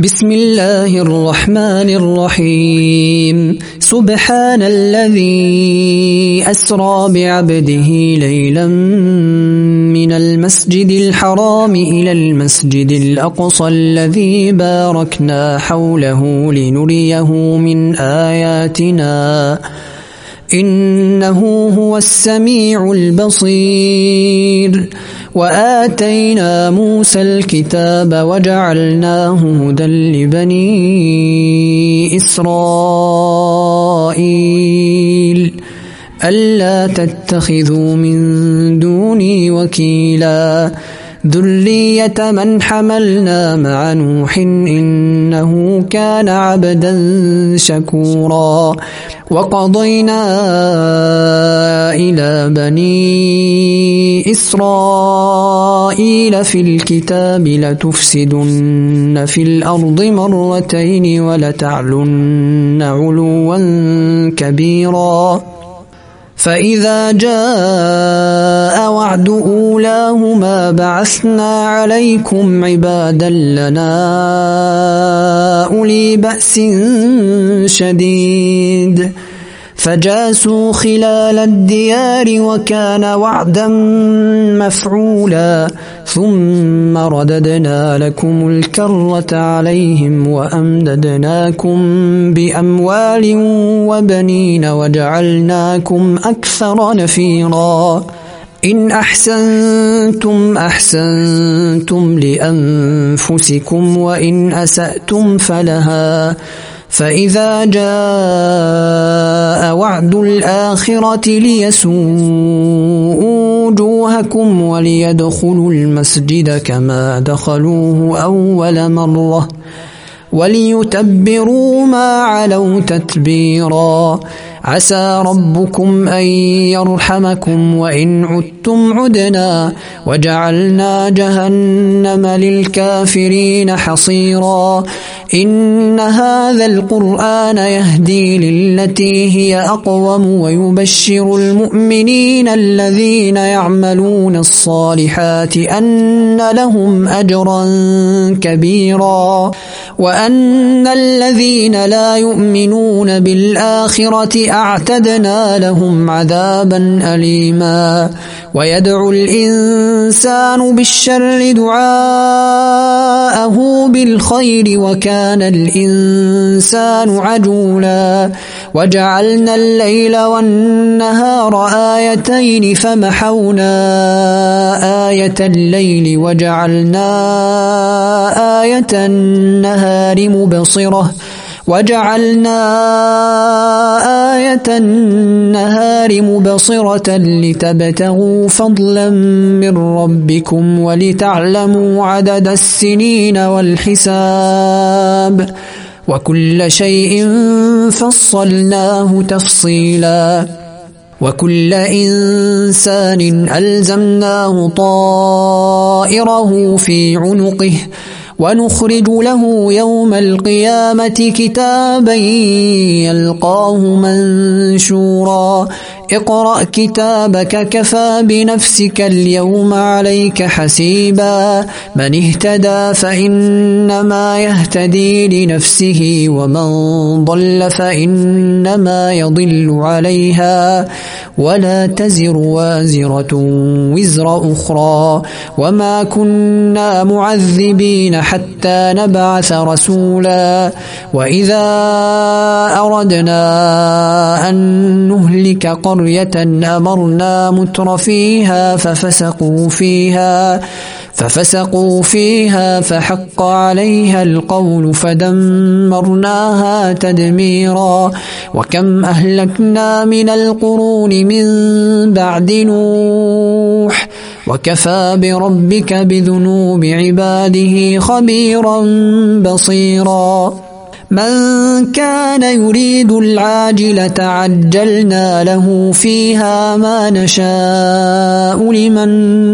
بسم الله الرحمن الرحيم سبحان الذي أسرى بعبده ليلا من المسجد الحرام إلى المسجد الأقصى الذي باركنا حوله لنريه من آياتنا إنه هو السميع البصير وآتينا موسى الكتاب وجعلناه هدى لبني إسرائيل ألا تتخذوا من دوني وكيلا ذرية من حملنا مع نوح إنه كان عبدا شكورا وقضينا إلى بني إسرائيل في الكتاب لتفسدن في الأرض مرتين ولتعلن علوا كبيرا فإذا جاء وعد أولاهما بعثنا عليكم عبادا لنا أولي بأس شديد فجاسوا خلال الديار وكان وعدا مفعولا ثم رددنا لكم الكرة عليهم وأمددناكم بأموال وبنين وجعلناكم أكثر نفيرا إن أحسنتم أحسنتم لأنفسكم وإن أسأتم فلها فإذا جاء وعد الآخرة ليسوءوا وجوهكم وليدخلوا المسجد كما دخلوه أول مرة وليتبروا ما علوا تتبيرا عسى ربكم أن يرحمكم وإن عدتم عدنا وجعلنا جهنم للكافرين حصيرا إن هذا القرآن يهدي للتي هي أقوم ويبشر المؤمنين الذين يعملون الصالحات أن لهم أجرا كبيرا وأن الذين لا يؤمنون بالآخرة أعتدنا لهم عذابا أليما ويدعو الإنسان بالشر دعاءه بالخير وكان الإنسان عجولا وجعلنا الليل والنهار آيتين فمحونا آية الليل وجعلنا آية النهار مبصرة لتبتغوا فضلا من ربكم ولتعلموا عدد السنين والحساب وكل شيء فصلناه تفصيلا وكل إنسان ألزمناه طائره في عنقه ونخرج له يوم القيامة كتابا يلقاه منشورا اقرأ كتابك كفى بنفسك اليوم عليك حسيبا من اهتدى فإنما يهتدي لنفسه ومن ضل فإنما يضل عليها ولا تزر وازرة وزر أخرى وما كنا معذبين حتى نبعث رسولا وإذا أردنا أن نهلك قرية أمرنا مترفيها ففسقوا فيها فحق عليها القول فدمرناها تدميرا وكم أهلكنا من القرون من بعد نوح وكفى بربك بذنوب عباده خبيرا بصيرا من كان يريد العاجلة عجلنا له فيها ما نشاء لمن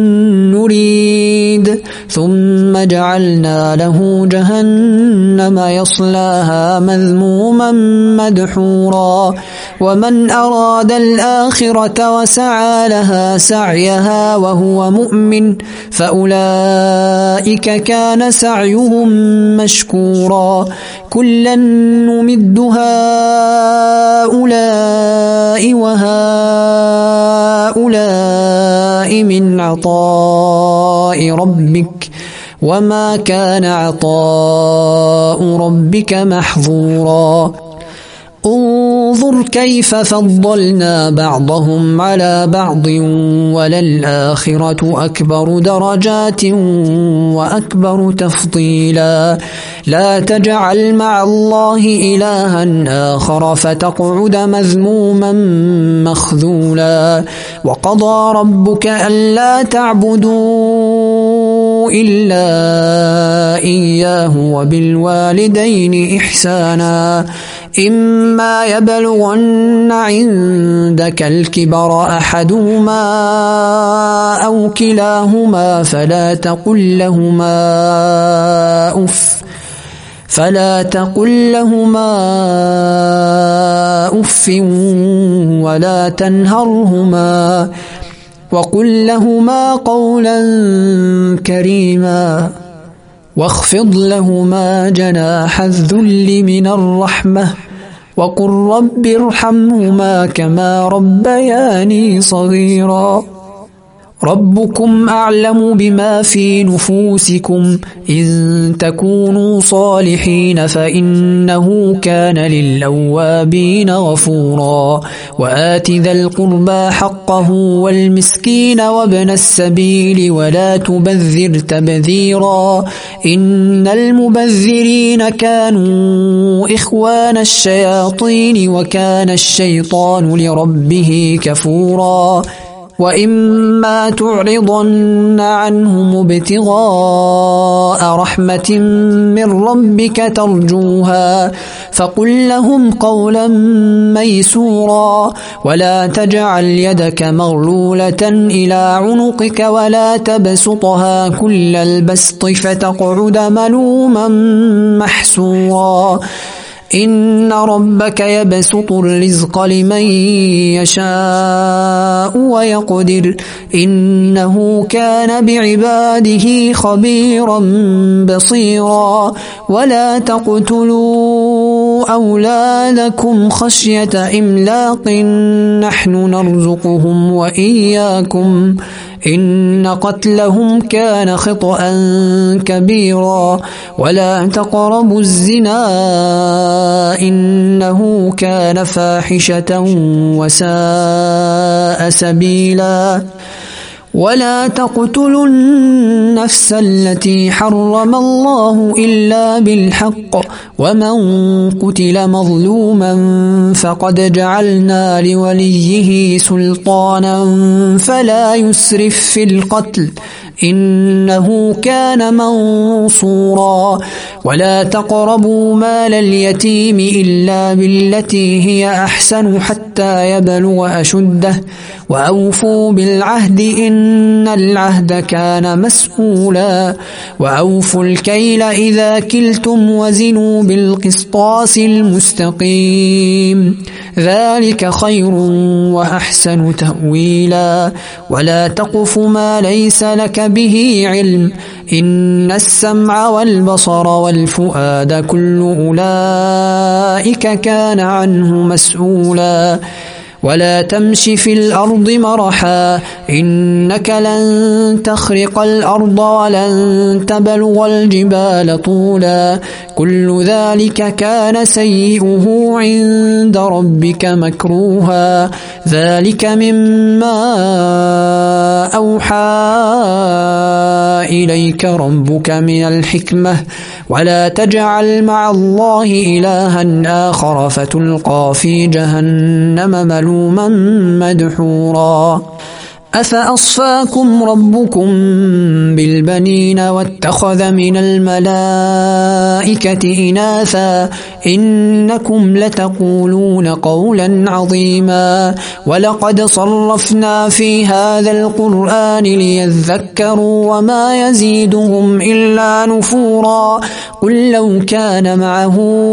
نريد ثم جعلنا له جهنم يصلاها مذموما مدحورا ومن أراد الآخرة وسعى لها سعيها وهو مؤمن فأولئك كان سعيهم مشكورا كلا نمد هؤلاء وهؤلاء من عطاء ربك وما كان عطاء ربك محظورا انظر كيف فضلنا بعضهم على بعض وللآخرة أكبر درجات وأكبر تفضيلا لا تجعل مع الله إلها آخر فتقعد مذموما مخذولا وقضى ربك ألا تعبدوا إلا إياه وبالوالدين إحسانا إما يبلغن عندك الكبر أحدهما أو كلاهما فلا تقل لهما أف ولا تنهرهما وقل لهما قولا كريما واخفض لهما جناح الذل من الرحمة وقل رب ارحمهما كما ربياني صغيرا ربكم أعلم بما في نفوسكم إن تكونوا صالحين فإنه كان للأوابين غفورا وآت ذا القربى حقه والمسكين وابن السبيل ولا تبذر تبذيرا إن المبذرين كانوا إخوان الشياطين وكان الشيطان لربه كفورا وإما تعرضن عنهم ابتغاء رحمة من ربك ترجوها فقل لهم قولا ميسورا ولا تجعل يدك مغلولة إلى عنقك ولا تبسطها كل البسط فتقعد ملوما محسورا إن ربك يبسط الرزق لمن يشاء ويقدر إنه كان بعباده خبيرا بصيرا ولا تقتلوا أولادكم خشية إملاق نحن نرزقهم وإياكم إن قتلهم كان خطأ كبيرا ولا تقربوا الزنا إنه كان فاحشة وساء سبيلا ولا تقتلوا النفس التي حرم الله إلا بالحق ومن قتل مظلوما فقد جعلنا لوليه سلطانا فلا يسرف في القتل إنه كان منصورا ولا تقربوا مال اليتيم إلا بالتي هي أحسن حتى يبلغ أشده وأوفوا بالعهد إن العهد كان مسؤولا وأوفوا الكيل إذا كلتم وزنوا بالقسطاس المستقيم ذلك خير وأحسن تأويلا ولا تقف ما ليس لك به علم إن السمع والبصر والفؤاد كل أولئك كان عنه مسؤولا ولا تمش في الأرض مرحا إنك لن تخرق الأرض ولن تبلغ الجبال طولا كل ذلك كان سيئه عند ربك مكروها ذلك مما أوحى إليك ربك من الحكمة ولا تجعل مع الله إلها آخر فتلقى في جهنم ملوما مدحورا أفأصفاكم ربكم بالبنين واتخذ من الملائكة إناثا إنكم لتقولون قولا عظيما ولقد صرفنا في هذا القرآن ليذكروا وما يزيدهم إلا نفورا قل لو كان معه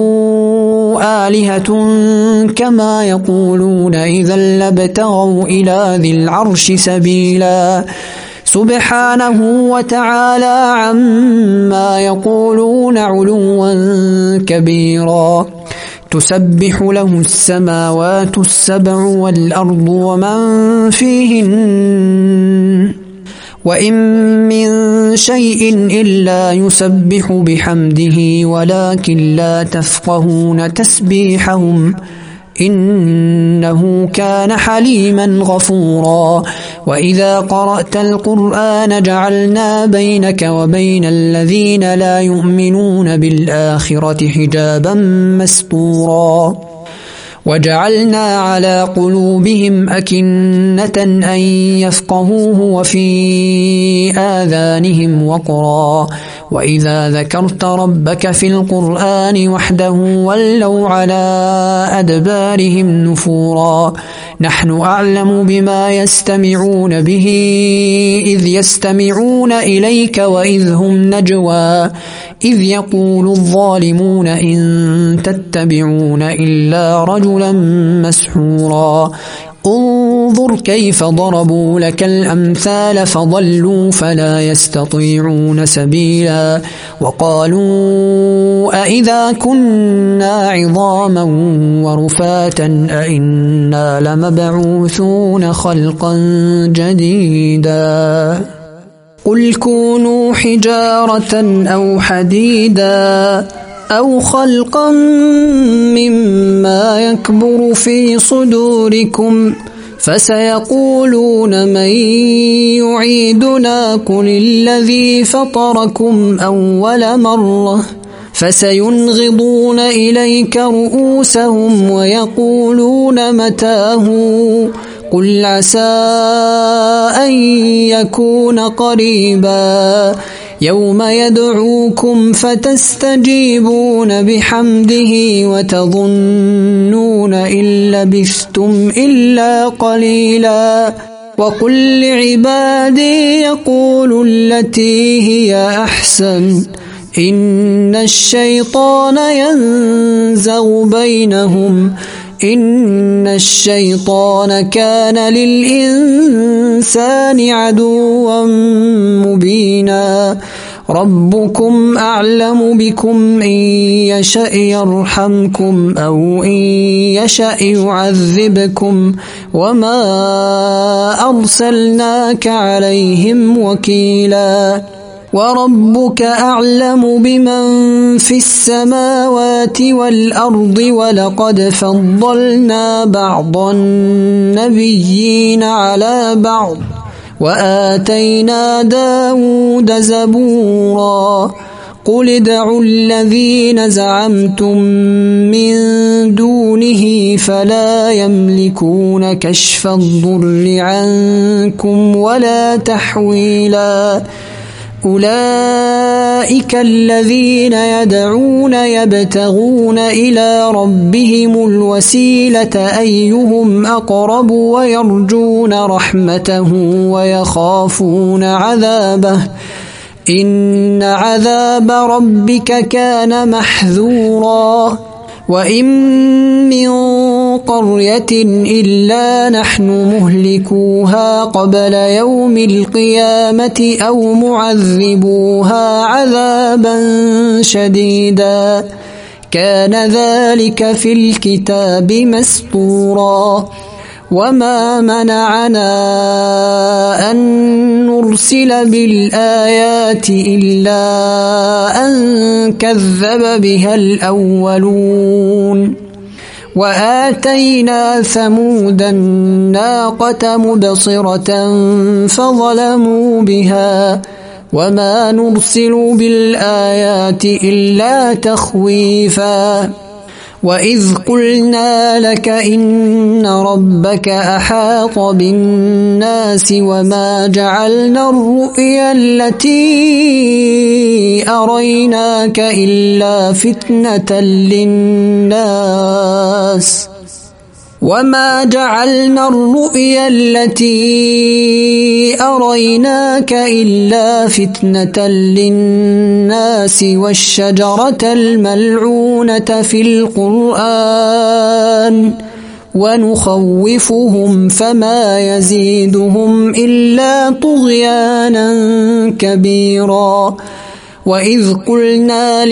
آلهة كما يقولون إذا لابتغوا إلى ذي العرش سبيلا سبحانه وتعالى عما يقولون علوا كبيرا تسبح له السماوات السبع والأرض ومن فيهن وإن من شيء إلا يسبح بحمده ولكن لا تفقهون تسبيحهم إنه كان حليما غفورا وإذا قرأت القرآن جعلنا بينك وبين الذين لا يؤمنون بالآخرة حجابا مستورا وجعلنا على قلوبهم أكنة أن يفقهوه وفي آذانهم وقرا وإذا ذكرت ربك في القرآن وحده ولوا على أدبارهم نفورا نحن أعلم بما يستمعون به إذ يستمعون إليك وإذ هم نجوى إذ يقول الظالمون إن تتبعون إلا رجلا مسحورا انظر كيف ضربوا لك الأمثال فضلوا فلا يستطيعون سبيلا وقالوا أئذا كنا عظاما ورفاتا أئنا لمبعوثون خلقا جديدا قل كونوا حجارة أو حديدا أو خلقا مما يكبر في صدوركم فسيقولون من يعيدنا قل الذي فطركم أول مرة فسينغضون إليك رؤوسهم ويقولون متاه قل عسى أن يكون قريبا يوم يدعوكم فتستجيبون بحمده وتظنون إن لبثتم إلا قليلا وقل لعبادي يقولوا التي هي أحسن إن الشيطان ينزغ بينهم إن الشيطان كان للإنسان عدوا مبينا ربكم أعلم بكم إن يشأ يرحمكم أو إن يشأ يعذبكم وما أرسلناك عليهم وكيلا وربك أعلم بمن في السماوات والأرض ولقد فضلنا بعض النبيين على بعض وآتينا داود زبورا قل ادعوا الذين زعمتم من دونه فلا يملكون كشف الضر عنكم ولا تحويلا أولئك الذين يدعون يبتغون إلى ربهم الوسيلة أيهم أقرب ويرجون رحمته ويخافون عذابه إن عذاب ربك كان محذورا وإن من قرية إلا نحن مهلكوها قبل يوم القيامة أو معذبوها عذابا شديدا كان ذلك في الكتاب مسطورا وما منعنا أن نرسل بالآيات إلا أن كذب بها الأولون وآتينا ثمود الناقة مبصرة فظلموا بها وما نرسل بالآيات إلا تخويفا وإذ قلنا لك إن ربك أحاط بالناس وما جعلنا الرؤيا التي أريناك إلا فتنة للناس وما جعلنا الرؤيا التي أريناك إلا فتنة للناس والشجرة الملعونة في القرآن ونخوفهم فما يزيدهم إلا طغيانا كبيرا وإذ قلنا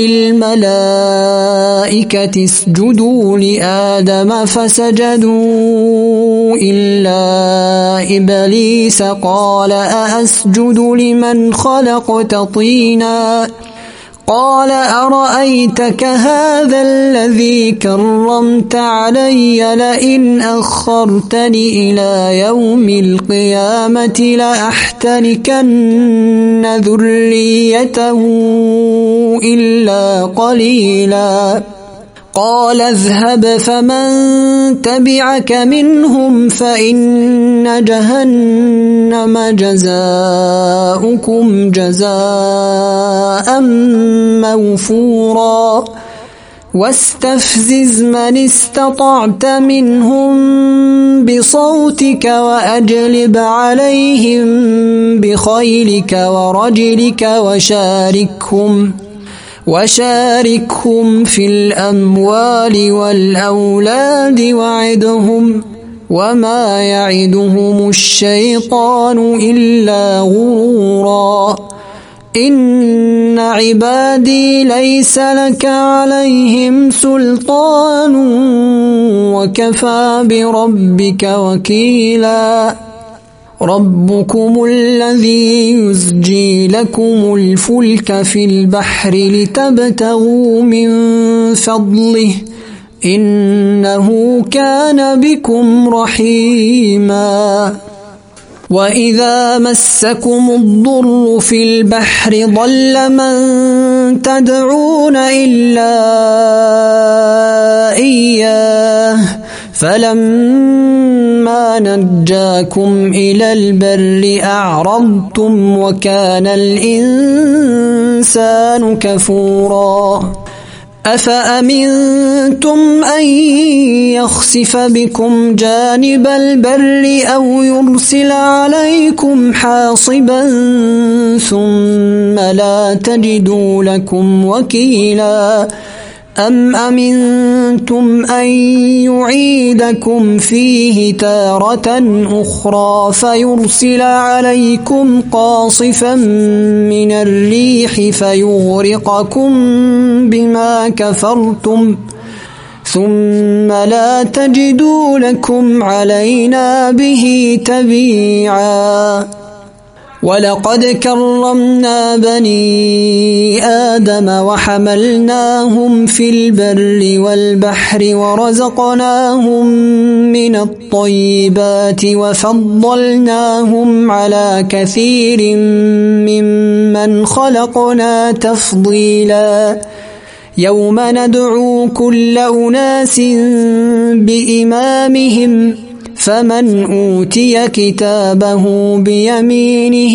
للملائكة اسجدوا لآدم فسجدوا إلا إبليس قال أأسجد لمن خلقت طينا قال أرأيتك هذا الذي كرمت علي لئن أخرتني إلى يوم القيامة لأحتركن ذريته إلا قليلا قال اذهب فمن تبعك منهم فإن جهنم جزاؤكم جزاء موفورا واستفزز من استطعت منهم بصوتك وأجلب عليهم بخيلك ورجلك وشاركهم في الأموال والأولاد وعدهم وما يعدهم الشيطان إلا غرورا إن عبادي ليس لك عليهم سلطان وكفى بربك وكيلا ربكم الذي يزجي لكم الفلك في البحر لتبتغوا من فضله إنه كان بكم رحيما وإذا مسكم الضر في البحر ضل من تدعون إلا إياه فلما نجاكم إلى البر أعرضتم وكان الإنسان كفورا أفأمنتم أن يخسف بكم جانب البر أو يرسل عليكم حاصبا ثم لا تجدوا لكم وكيلا أم أمنتم أن يعيدكم فيه تارة أخرى فيرسل عليكم قاصفا من الريح فيغرقكم بما كفرتم ثم لا تجدوا لكم علينا به تبيعا ولقد كرمنا بني آدم وحملناهم في البر والبحر ورزقناهم من الطيبات وفضلناهم على كثير ممن خلقنا تفضيلا يوم ندعو كل أناس بإمامهم فمن أوتي كتابه بيمينه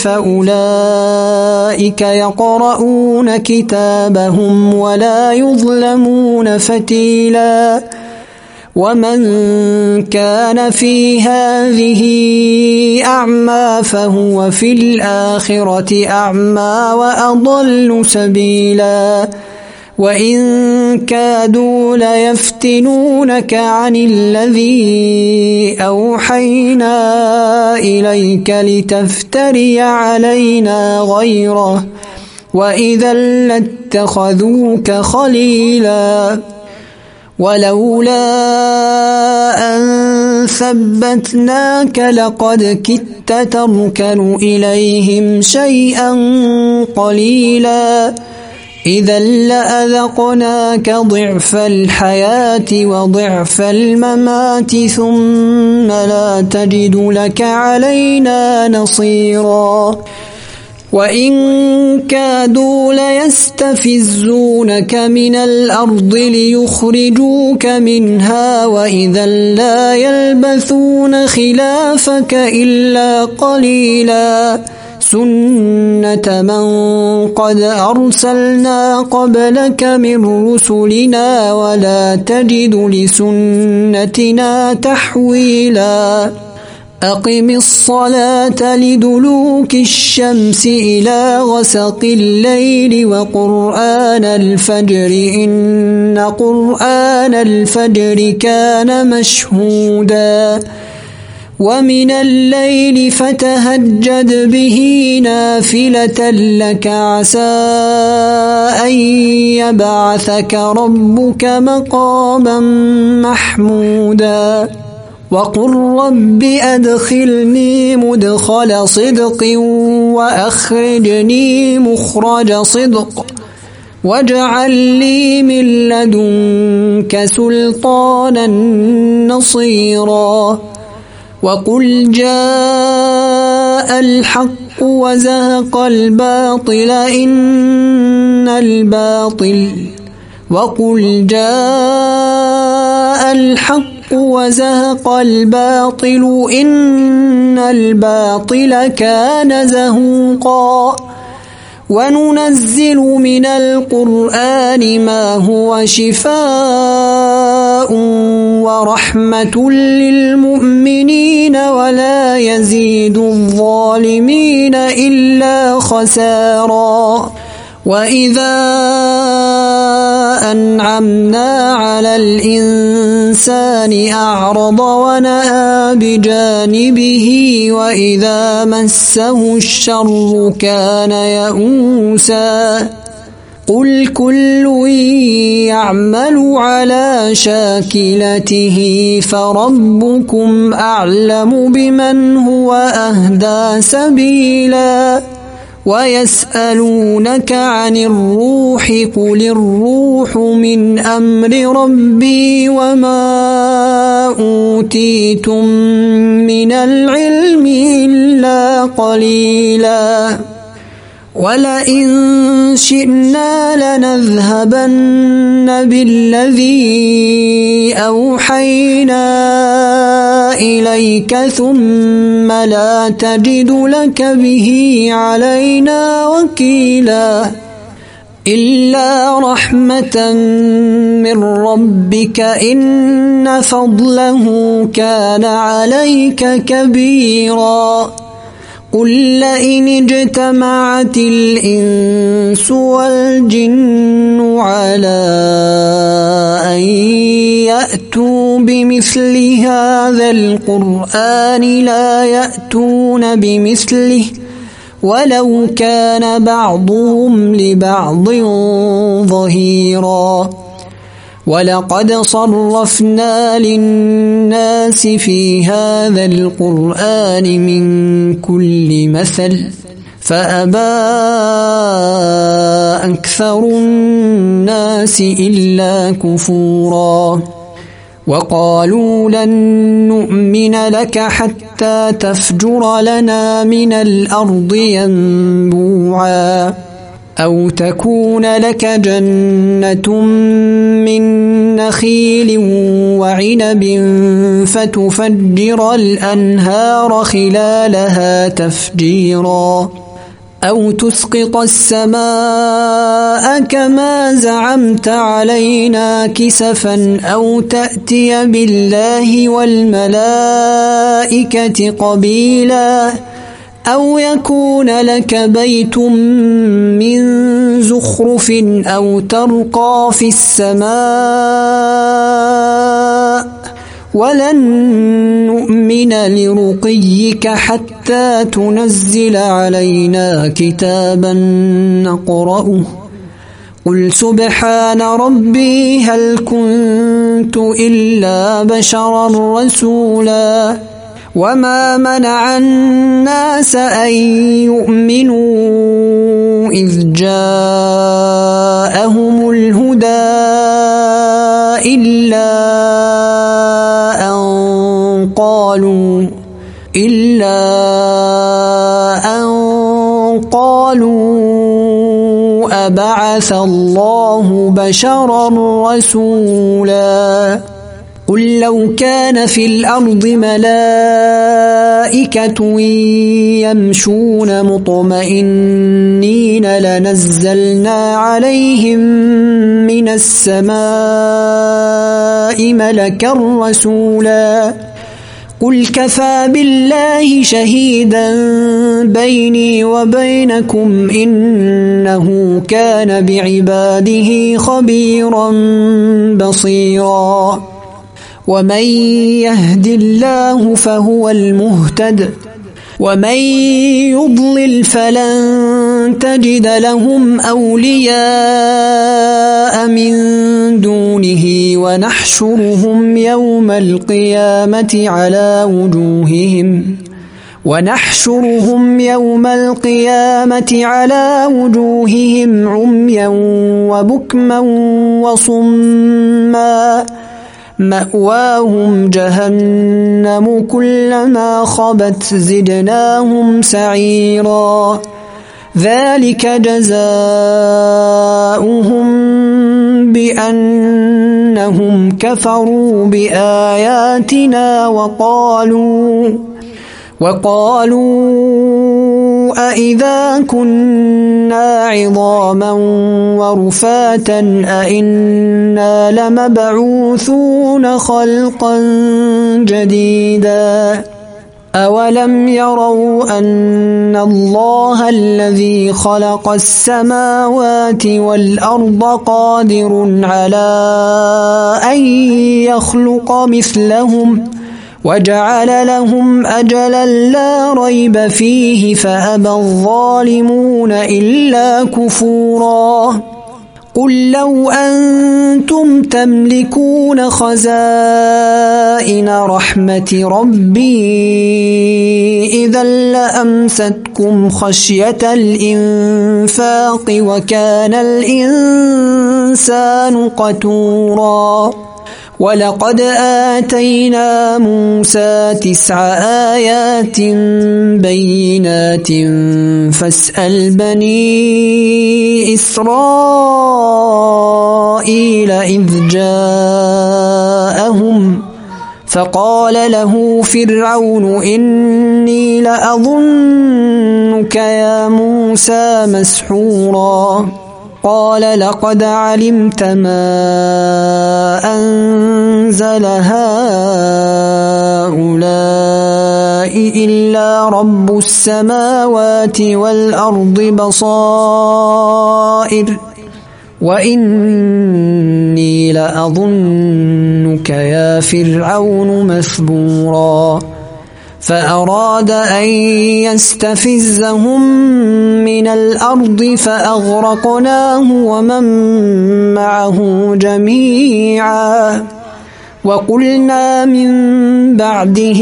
فأولئك يقرؤون كتابهم ولا يظلمون فتيلا ومن كان في هذه أعمى فهو في الآخرة أعمى وأضل سبيلا وإن كادوا ليفتنونك عن الذي أوحينا إليك لتفتري علينا غيره وإذا لاتخذوك خليلا ولولا أن ثبتناك لقد كدت تركن إليهم شيئا قليلا إذا لأذقناك ضعف الحياة وضعف الممات ثم لا تجد لك علينا نصيرا وإن كادوا ليستفزونك من الأرض ليخرجوك منها وإذا لا يلبثون خلافك إلا قليلا سنة من قد أرسلنا قبلك من رسلنا ولا تجد لسنتنا تحويلا أقم الصلاة لدلوك الشمس إلى غسق الليل وقرآن الفجر إن قرآن الفجر كان مشهودا ومن الليل فتهجد به نافلة لك عسى أن يبعثك ربك مقاما محمودا وقل رب أدخلني مدخل صدق وأخرجني مخرج صدق واجعل لي من لدنك سلطانا نصيرا وقل جاء الحق وزهق الباطل إن الباطل وقل جاء الحق وزهق الباطل إن الباطل كان زهوقا وننزل من القرآن ما هو شفاء ورحمة للمؤمنين ولا يزيد الظالمين إلا خسارا وإذا أنعمنا على الإنسان أعرض ونأى بجانبه وإذا مسه الشر كان يئوسا قل كل يعمل على شاكلته فربكم أعلم بمن هو أهدى سبيلا ويسألونك عن الروح قل الروح من أمر ربي وما أوتيتم من العلم إلا قليلا ولئن شئنا لنذهبن بالذي أوحينا إليك ثم لا تجد لك به علينا وكيلا إلا رحمة من ربك إن فضله كان عليك كبيرا قل لئن اجتمعت الإنس والجن على أن يأتوا بمثل هذا القرآن لا يأتون بمثله ولو كان بعضهم لبعض ظهيرا ولقد صرفنا للناس في هذا القرآن من كل مثل فأبى أكثر الناس إلا كفورا وقالوا لن نؤمن لك حتى تفجر لنا من الأرض ينبوعا أو تكون لك جنة من نخيل وعنب فتفجر الأنهار خلالها تفجيرا أو تسقط السماء كما زعمت علينا كسفا أو تأتي بالله والملائكة قبيلا أو يكون لك بيت من زخرف أو ترقى في السماء ولن نؤمن لرقيك حتى تنزل علينا كتابا نقرأه قل سبحان ربي هل كنت إلا بشرا رسولا وما منع الناس أن يؤمنوا إذ جاءهم الهدى إلا أن قالوا قالوا أبعث الله بشرا رسولا قل لو كان في الأرض ملائكة يمشون مطمئنين لنزلنا عليهم من السماء ملكا رسولا قل كفى بالله شهيدا بيني وبينكم إنه كان بعباده خبيرا بصيرا ومن يهد الله فهو المهتد ومن يضلل فلن تجد لهم أولياء من دونه ونحشرهم يوم القيامة على وجوههم عميا وبكما وصما مأواهم جهنم كلما خبت زدناهم سعيرا ذلك جزاؤهم بأنهم كفروا بآياتنا وقالوا أإذا كنا عظاما ورفاتا أإنا لمبعوثون خلقا جديدا أولم يروا أن الله الذي خلق السماوات والأرض قادر على أن يخلق مثلهم وجعل لهم أجلا لا ريب فيه فأبى الظالمون إلا كفورا قل لو أنتم تملكون خزائن رحمة ربي إذا لأمسكتكم خشية الإنفاق وكان الإنسان قتورا ولقد آتينا موسى 9 آيات بينات فاسأل بني إسرائيل إذ جاءهم فقال له فرعون إني لأظنك يا موسى مسحورا قال لقد علمت ما أنزل هؤلاء إلا رب السماوات والأرض بصائر وإني لأظنك يا فرعون مثبورا فأراد أن يستفزهم من الأرض فأغرقناه ومن معه جميعا وقلنا من بعده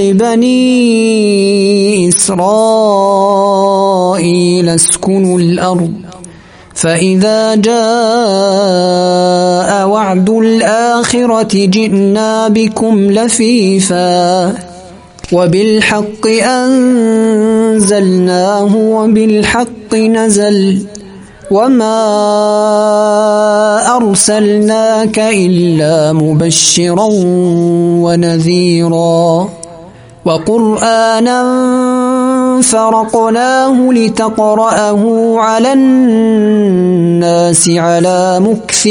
لبني إسرائيل اسكنوا الأرض فإذا جاء وعد الآخرة جئنا بكم لفيفا وبالحق أنزلناه وبالحق نزل وما أرسلناك إلا مبشرا ونذيرا وقرآنا فرقناه لتقرأه على الناس على مكث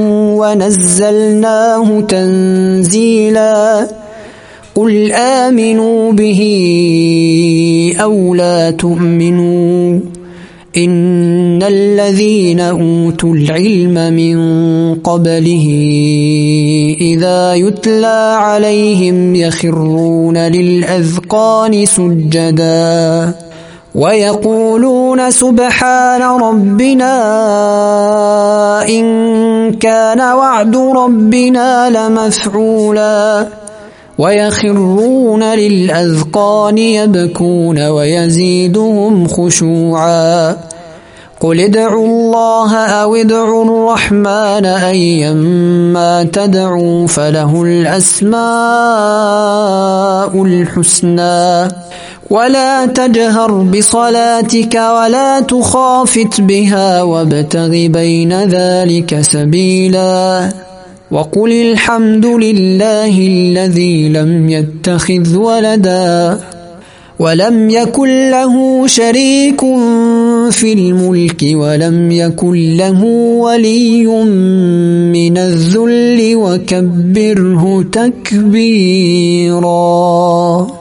ونزلناه تنزيلا قل آمنوا به أو لا تؤمنوا إن الذين أوتوا العلم من قبله إذا يتلى عليهم يخرون للأذقان سجدا ويقولون سبحان ربنا إن كان وعد ربنا لمفعولا ويخرون للأذقان يبكون ويزيدهم خشوعا قل ادعوا الله أو ادعوا الرحمن أيما تدعوا فله الأسماء الحسنى ولا تجهر بصلاتك ولا تخافت بها وابتغ بين ذلك سبيلا وقل الحمد لله الذي لم يتخذ ولدا ولم يكن له شريك في الملك ولم يكن له ولي من الذل وكبره تكبيرا.